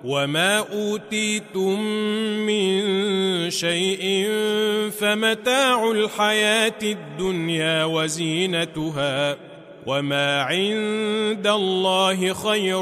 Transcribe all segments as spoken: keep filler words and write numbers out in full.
وما أوتيتم من شيء فمتاع الحياة الدنيا وزينتها وما عند الله خير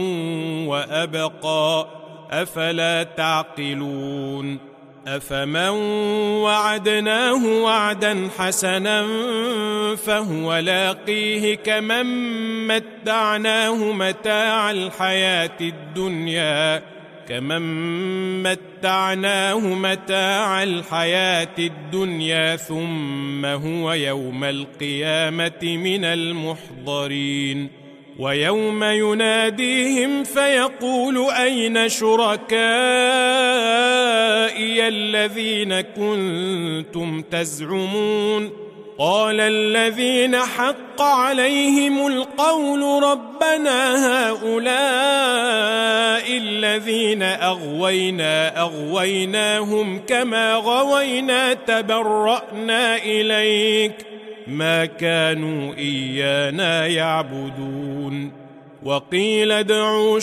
وأبقى أفلا تعقلون أفمن وعدناه وعدا حسنا فهو لاقيه كمن متعناه متاع الحياة الدنيا كمن متعناه متاع الحياة الدنيا ثم هو يوم القيامة من المحضرين ويوم يناديهم فيقول أين شركائي الذين كنتم تزعمون قال الذين حق عليهم القول ربنا هؤلاء الذين أغوينا أغويناهم كما غوينا تبرأنا إليك ما كانوا إيانا يعبدون وقيل ادعوا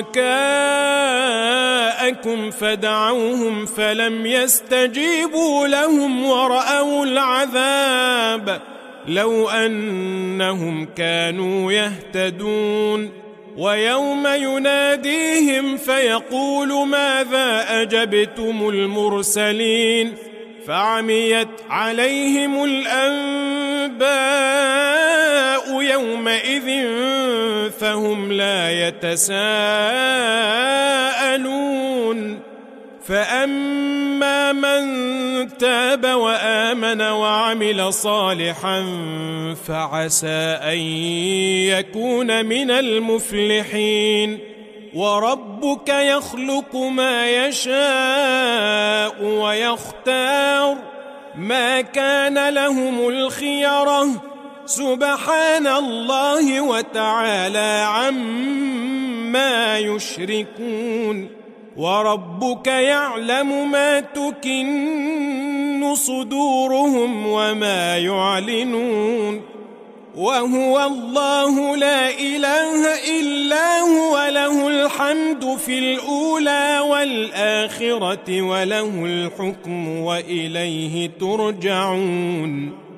شركاءكم فدعوهم فلم يستجيبوا لهم ورأوا العذاب لو أنهم كانوا يهتدون ويوم يناديهم فيقول ماذا أجبتم المرسلين فعميت عليهم الأنباء يومئذ فهم لا يتساءلون فأما من تاب وآمن وعمل صالحا فعسى أن يكون من المفلحين وربك يخلق ما يشاء ويختار ما كان لهم الخيرة سبحان الله وتعالى عما يشركون وربك يعلم ما تكن صدورهم وما يعلنون وهو الله لا إله إلا هو له الحمد في الأولى والآخرة وله الحكم وإليه ترجعون.